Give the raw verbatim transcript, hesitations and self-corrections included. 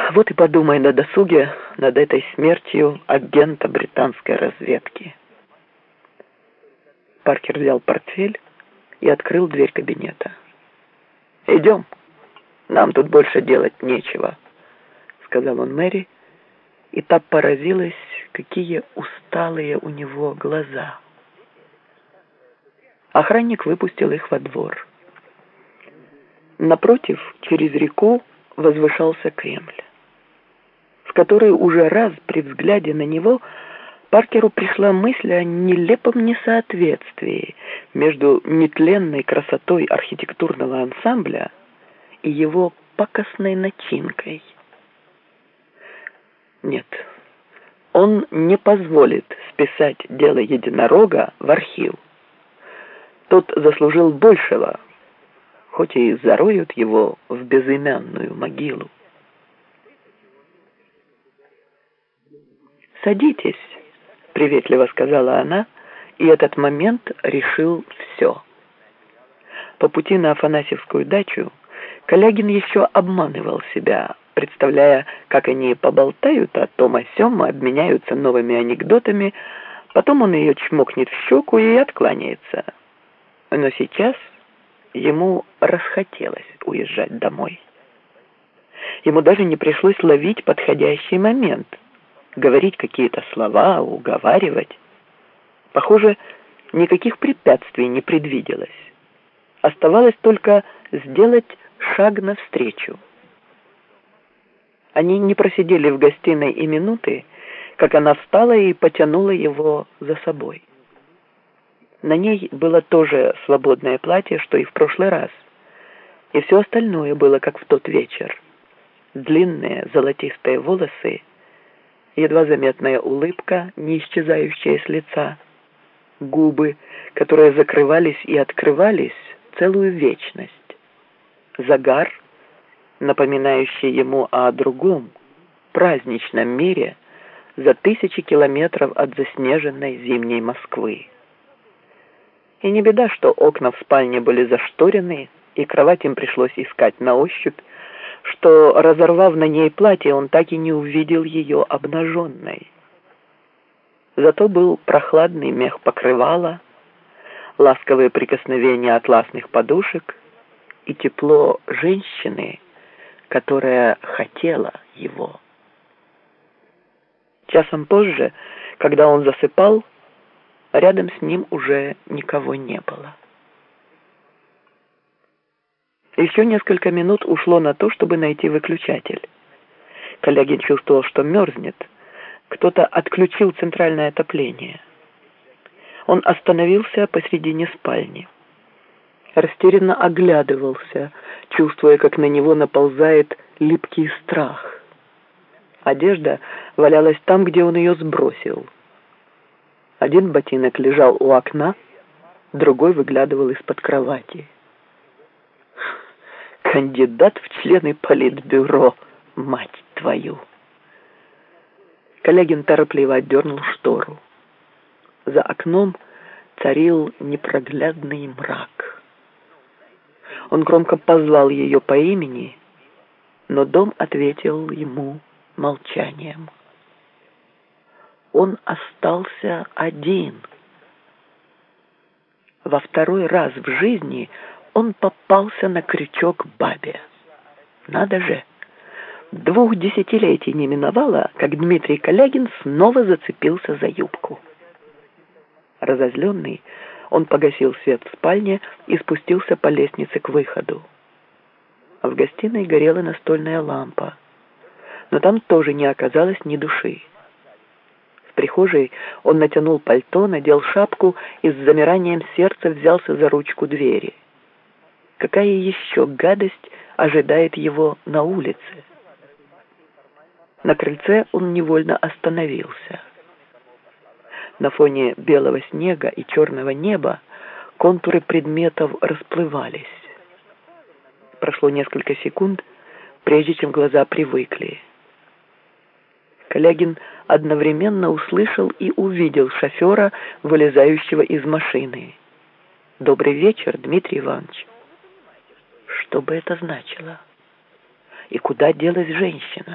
Вот и подумай на досуге над этой смертью агента британской разведки. Паркер взял портфель и открыл дверь кабинета. «Идем, нам тут больше делать нечего», — сказал он Мэри, и та поразилась, какие усталые у него глаза. Охранник выпустил их во двор. Напротив, через реку, возвышался Кремль, в который уже раз при взгляде на него Паркеру пришла мысль о нелепом несоответствии между нетленной красотой архитектурного ансамбля и его пакостной начинкой. Нет, он не позволит списать дело единорога в архив. Тот заслужил большего, хоть и зароют его в безымянную могилу. «Садитесь», — приветливо сказала она, и этот момент решил все. По пути на Афанасьевскую дачу Калягин еще обманывал себя, представляя, как они поболтают о том о сём, обменяются новыми анекдотами, потом он ее чмокнет в щеку и откланяется. Но сейчас ему расхотелось уезжать домой. Ему даже не пришлось ловить подходящий момент, говорить какие-то слова, уговаривать. Похоже, никаких препятствий не предвиделось. Оставалось только сделать шаг навстречу. Они не просидели в гостиной и минуты, как она встала и потянула его за собой. На ней было то же свободное платье, что и в прошлый раз, и все остальное было как в тот вечер. Длинные золотистые волосы, едва заметная улыбка, не исчезающая с лица, губы, которые закрывались и открывались целую вечность, загар, напоминающий ему о другом, праздничном мире за тысячи километров от заснеженной зимней Москвы. И не беда, что окна в спальне были зашторены, и кровать им пришлось искать на ощупь, что, разорвав на ней платье, он так и не увидел ее обнаженной. Зато был прохладный мех покрывала, ласковые прикосновения атласных подушек и тепло женщины, которая хотела его. Часом позже, когда он засыпал, рядом с ним уже никого не было. Еще несколько минут ушло на то, чтобы найти выключатель. Калягин чувствовал, что мерзнет. Кто-то отключил центральное отопление. Он остановился посредине спальни. Растерянно оглядывался, чувствуя, как на него наползает липкий страх. Одежда валялась там, где он ее сбросил. Один ботинок лежал у окна, другой выглядывал из-под кровати. Кандидат в члены политбюро, мать твою! Калягин торопливо отдернул штору. За окном царил непроглядный мрак. Он громко позвал ее по имени, но дом ответил ему молчанием. Он остался один. Во второй раз в жизни он попался на крючок бабе. Надо же! Двух десятилетий не миновало, как Дмитрий Калягин снова зацепился за юбку. Разозленный, он погасил свет в спальне и спустился по лестнице к выходу. В гостиной горела настольная лампа, но там тоже не оказалось ни души. В прихожей он натянул пальто, надел шапку и с замиранием сердца взялся за ручку двери. Какая еще гадость ожидает его на улице? На крыльце он невольно остановился. На фоне белого снега и черного неба контуры предметов расплывались. Прошло несколько секунд, прежде чем глаза привыкли. Калягин одновременно услышал и увидел шофера, вылезающего из машины. «Добрый вечер, Дмитрий Иванович». Что бы это значило? И куда делась женщина?